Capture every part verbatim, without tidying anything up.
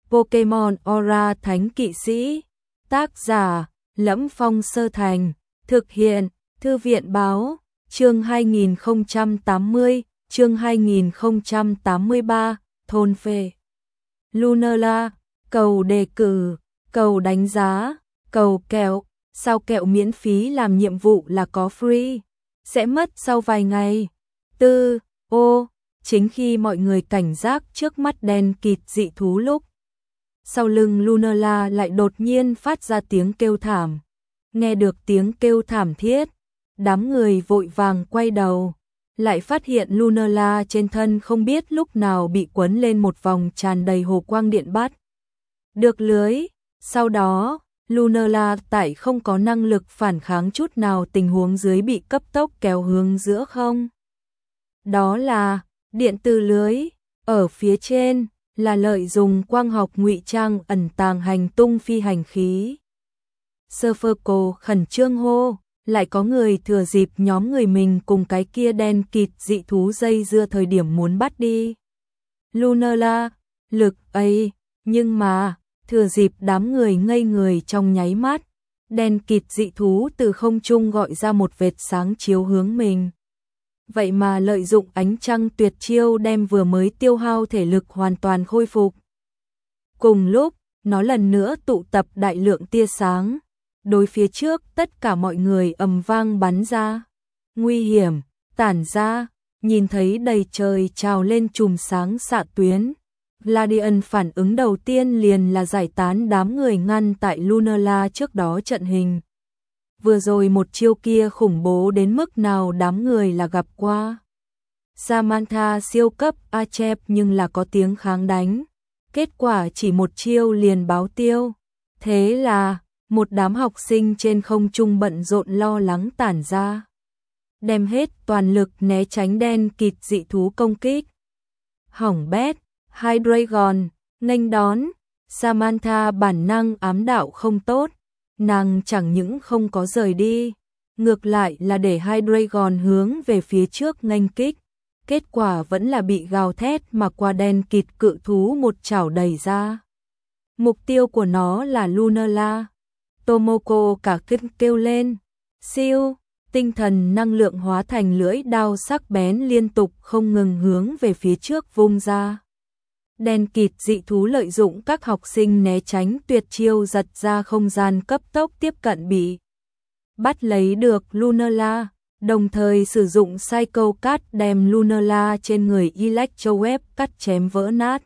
Pokemon Aura Thánh Kỵ Sĩ. Tác giả Lẫm Phong Sơ Thành. Thực hiện Thư viện Báo. Chương hai nghìn không trăm tám mươi, chương hai nghìn không trăm tám mươi ba, thôn phệ. Lunala, cầu đề cử, cầu đánh giá, cầu kẹo, sao kẹo miễn phí làm nhiệm vụ là có free, sẽ mất sau vài ngày. Tư, ô, chính khi mọi người cảnh giác trước mắt đen kịt dị thú lúc. Sau lưng Lunala lại đột nhiên phát ra tiếng kêu thảm. Nghe được tiếng kêu thảm thiết, đám người vội vàng quay đầu, lại phát hiện Lunala trên thân không biết lúc nào bị quấn lên một vòng tràn đầy hồ quang điện bắt được lưới. Sau đó, Lunala tại không có năng lực phản kháng chút nào tình huống dưới bị cấp tốc kéo hướng giữa không. Đó là điện từ lưới, ở phía trên là lợi dùng quang học ngụy trang ẩn tàng hành tung phi hành khí. Surferco khẩn trương hô, lại có người thừa dịp nhóm người mình cùng cái kia đen kịt dị thú dây dưa thời điểm muốn bắt đi Lunala, lực ấy, nhưng mà, thừa dịp đám người ngây người trong nháy mắt, đen kịt dị thú từ không trung gọi ra một vệt sáng chiếu hướng mình. Vậy mà lợi dụng ánh trăng tuyệt chiêu đem vừa mới tiêu hao thể lực hoàn toàn khôi phục. Cùng lúc, nó lần nữa tụ tập đại lượng tia sáng. Đối phía trước tất cả mọi người ầm vang bắn ra. Nguy hiểm, tản ra, nhìn thấy đầy trời trào lên chùm sáng xạ tuyến. Gladian phản ứng đầu tiên liền là giải tán đám người ngăn tại Lunala trước đó trận hình. Vừa rồi một chiêu kia khủng bố đến mức nào đám người là gặp qua. Samantha siêu cấp Achep nhưng là có tiếng kháng đánh. Kết quả chỉ một chiêu liền báo tiêu. Thế là một đám học sinh trên không trung bận rộn lo lắng tản ra, đem hết toàn lực né tránh đen kịt dị thú công kích. Hỏng bét, Hydreigon, nghênh đón, Samantha bản năng ám đạo không tốt, nàng chẳng những không có rời đi, ngược lại là để Hydreigon hướng về phía trước nghênh kích, kết quả vẫn là bị gào thét mà qua đen kịt cự thú một chảo đẩy ra. Mục tiêu của nó là Lunala. Tomoko cả kinh kêu lên, siêu, tinh thần năng lượng hóa thành lưỡi đao sắc bén liên tục không ngừng hướng về phía trước vung ra. Đen kịt dị thú lợi dụng các học sinh né tránh tuyệt chiêu giật ra không gian cấp tốc tiếp cận bị bắt lấy được Lunala, đồng thời sử dụng Psycho Cut đem Lunala trên người Electroweb cắt chém vỡ nát.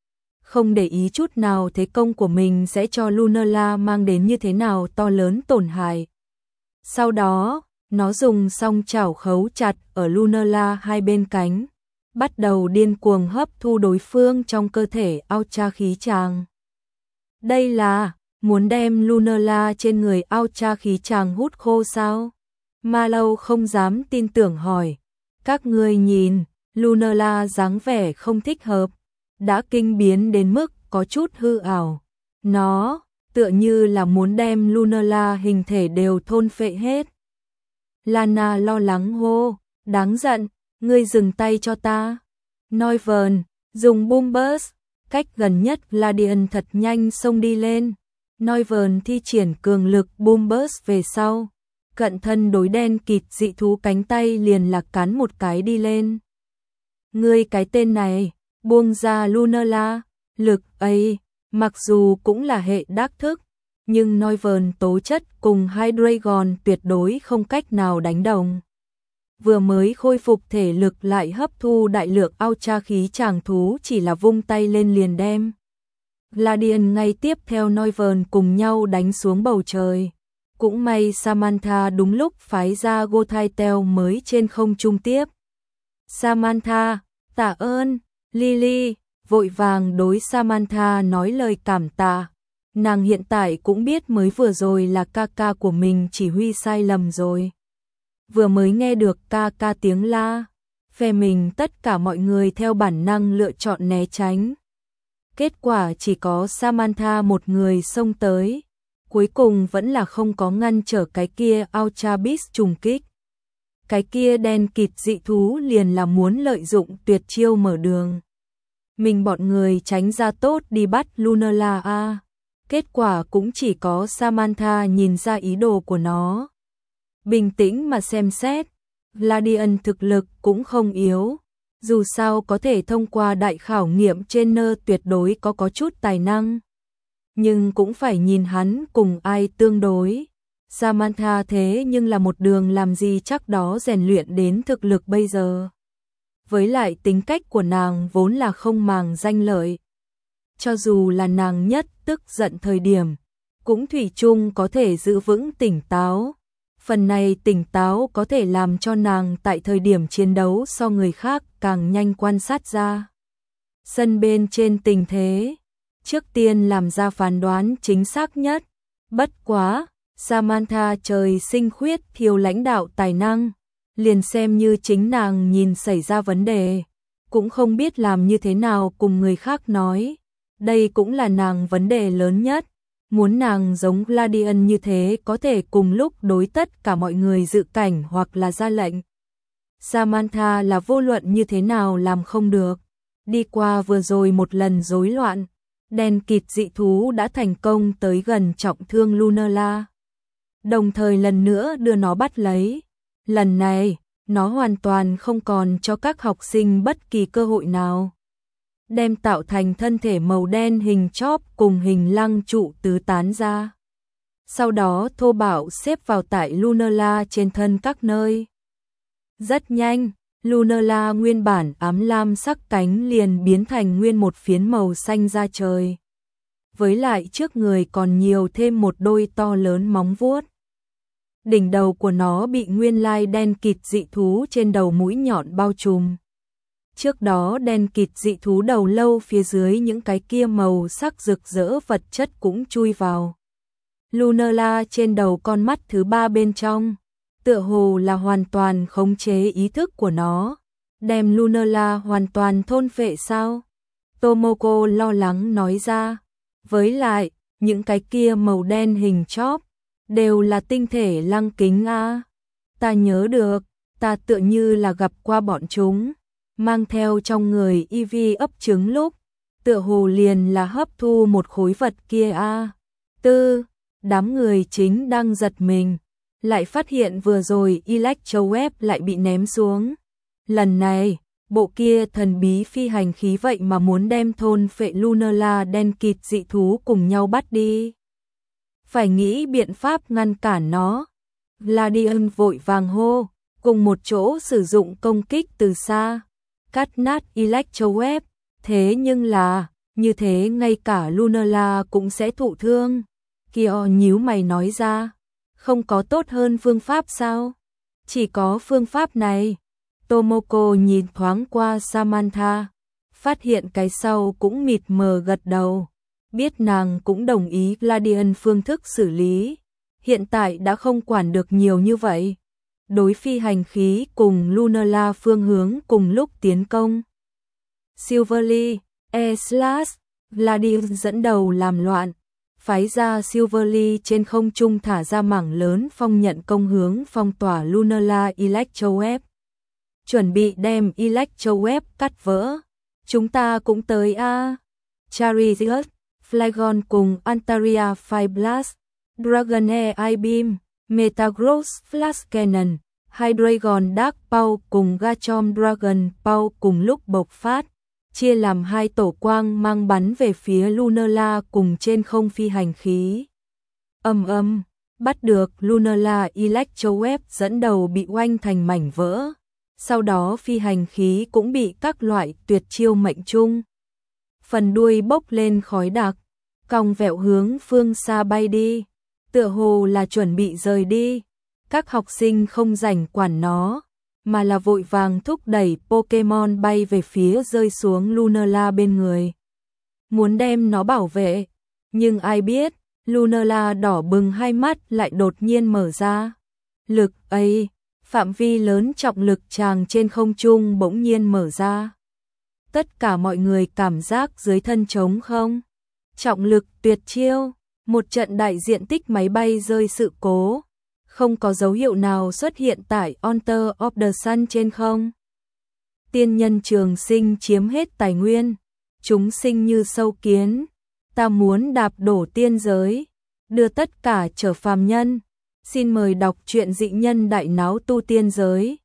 Không để ý chút nào thế công của mình sẽ cho Lunala mang đến như thế nào to lớn tổn hại. Sau đó, nó dùng song chảo khấu chặt ở Lunala hai bên cánh, bắt đầu điên cuồng hấp thu đối phương trong cơ thể Ultra khí tràng. Đây là muốn đem Lunala trên người Ultra khí tràng hút khô sao? Marlowe không dám tin tưởng hỏi. Các ngươi nhìn, Lunala dáng vẻ không thích hợp, đã kinh biến đến mức có chút hư ảo. Nó tựa như là muốn đem Lunala hình thể đều thôn phệ hết. Lana lo lắng hô, đáng giận, ngươi dừng tay cho ta. Noivern dùng Boom Burst, cách gần nhất Gladian thật nhanh xông đi lên. Noivern thi triển cường lực Boom Burst về sau, cận thân đối đen kịt dị thú cánh tay liền là cắn một cái đi lên. Ngươi cái tên này, buông ra Lunala, lực ấy, mặc dù cũng là hệ đắc thức, nhưng Noivern tố chất cùng Hydreigon tuyệt đối không cách nào đánh đồng. Vừa mới khôi phục thể lực lại hấp thu đại lượng Ultra khí tràng thú chỉ là vung tay lên liền đem. Gladian ngay tiếp theo Noivern cùng nhau đánh xuống bầu trời. Cũng may Samantha đúng lúc phái ra Gothitelle mới trên không trung tiếp. Samantha, tạ ơn. Lily vội vàng đối Samantha nói lời cảm tạ. Nàng hiện tại cũng biết mới vừa rồi là ca ca của mình chỉ huy sai lầm rồi. Vừa mới nghe được ca ca tiếng la, phe mình tất cả mọi người theo bản năng lựa chọn né tránh. Kết quả chỉ có Samantha một người xông tới, cuối cùng vẫn là không có ngăn trở cái kia Ultra Beast trùng kích. Cái kia đen kịt dị thú liền là muốn lợi dụng tuyệt chiêu mở đường. mình bọn người tránh ra tốt đi bắt Lunala a. Kết quả cũng chỉ có Samantha nhìn ra ý đồ của nó. Bình tĩnh mà xem xét, Gladian thực lực cũng không yếu. Dù sao có thể thông qua đại khảo nghiệm trainer tuyệt đối có có chút tài năng. Nhưng cũng phải nhìn hắn cùng ai tương đối. Samantha thế nhưng là một đường làm gì chắc đó rèn luyện đến thực lực bây giờ. Với lại tính cách của nàng vốn là không màng danh lợi. Cho dù là nàng nhất tức giận thời điểm, cũng thủy chung có thể giữ vững tỉnh táo. Phần này tỉnh táo có thể làm cho nàng tại thời điểm chiến đấu so người khác càng nhanh quan sát ra sân bên trên tình thế, trước tiên làm ra phán đoán chính xác nhất. Bất quá, Samantha trời sinh khuyết thiếu lãnh đạo tài năng, liền xem như chính nàng nhìn xảy ra vấn đề, cũng không biết làm như thế nào cùng người khác nói. Đây cũng là nàng vấn đề lớn nhất. Muốn nàng giống Gladian như thế có thể cùng lúc đối tất cả mọi người dự cảnh hoặc là ra lệnh. Samantha là vô luận như thế nào làm không được. Đi qua vừa rồi một lần rối loạn, đen kịt dị thú đã thành công tới gần trọng thương Lunala. Đồng thời lần nữa đưa nó bắt lấy. Lần này, nó hoàn toàn không còn cho các học sinh bất kỳ cơ hội nào. Đem tạo thành thân thể màu đen hình chóp cùng hình lăng trụ tứ tán ra. Sau đó thô bạo xếp vào tại Lunala trên thân các nơi. Rất nhanh, Lunala nguyên bản ám lam sắc cánh liền biến thành nguyên một phiến màu xanh da trời. Với lại trước người còn nhiều thêm một đôi to lớn móng vuốt. Đỉnh đầu của nó bị nguyên lai đen kịt dị thú trên đầu mũi nhọn bao trùm. Trước đó đen kịt dị thú đầu lâu phía dưới những cái kia màu sắc rực rỡ vật chất cũng chui vào. Lunala trên đầu con mắt thứ ba bên trong, tựa hồ là hoàn toàn khống chế ý thức của nó, đem Lunala hoàn toàn thôn phệ sao? Tomoko lo lắng nói ra. Với lại, những cái kia màu đen hình chóp, đều là tinh thể lăng kính a. Ta nhớ được, ta tựa như là gặp qua bọn chúng. Mang theo trong người i vê ấp trứng lúc, tựa hồ liền là hấp thu một khối vật kia a. Tư, đám người chính đang giật mình, lại phát hiện vừa rồi Electroweb lại bị ném xuống. Lần này, bộ kia thần bí phi hành khí vậy mà muốn đem thôn phệ Lunala đen kịt dị thú cùng nhau bắt đi. Phải nghĩ biện pháp ngăn cản nó. Gladian vội vàng hô, cùng một chỗ sử dụng công kích từ xa. Cắt nát Electroweb, thế nhưng là, như thế ngay cả Lunala cũng sẽ thụ thương. Kyo nhíu mày nói ra, không có tốt hơn phương pháp sao? Chỉ có phương pháp này. Tomoko nhìn thoáng qua Samantha, phát hiện cái sau cũng mịt mờ gật đầu, biết nàng cũng đồng ý Gladian phương thức xử lý, hiện tại đã không quản được nhiều như vậy. Đối phi hành khí cùng Lunala phương hướng cùng lúc tiến công. Silverly, E-Slash, Gladian dẫn đầu làm loạn, phái ra Silverly trên không trung thả ra mảng lớn phong nhận công hướng phong tỏa Lunala Electroweb. Chuẩn bị đem Electroweb cắt vỡ. Chúng ta cũng tới a. Chariot, Flagon cùng Antaria Fireblast, Dragon Air I-Beam, Metagross Flash Cannon, Hydreigon Dark Pow cùng Gachom Dragon Pow cùng lúc bộc phát, chia làm hai tổ quang mang bắn về phía Lunala cùng trên không phi hành khí. Âm âm, bắt được Lunala Electroweb dẫn đầu bị oanh thành mảnh vỡ. Sau đó phi hành khí cũng bị các loại tuyệt chiêu mệnh trung. Phần đuôi bốc lên khói đặc, cong vẹo hướng phương xa bay đi, tựa hồ là chuẩn bị rời đi. Các học sinh không rảnh quản nó, mà là vội vàng thúc đẩy Pokemon bay về phía rơi xuống Lunala bên người. Muốn đem nó bảo vệ, nhưng ai biết, Lunala đỏ bừng hai mắt lại đột nhiên mở ra. Lực ấy, phạm vi lớn trọng lực tràng trên không trung bỗng nhiên mở ra. Tất cả mọi người cảm giác dưới thân trống không. Trọng lực tuyệt chiêu, một trận đại diện tích máy bay rơi sự cố. Không có dấu hiệu nào xuất hiện tại Honor of the Sun trên không. Tiên nhân trường sinh chiếm hết tài nguyên, chúng sinh như sâu kiến, ta muốn đạp đổ tiên giới, đưa tất cả trở phàm nhân. Xin mời đọc truyện Dị Nhân Đại Náo Tu Tiên Giới.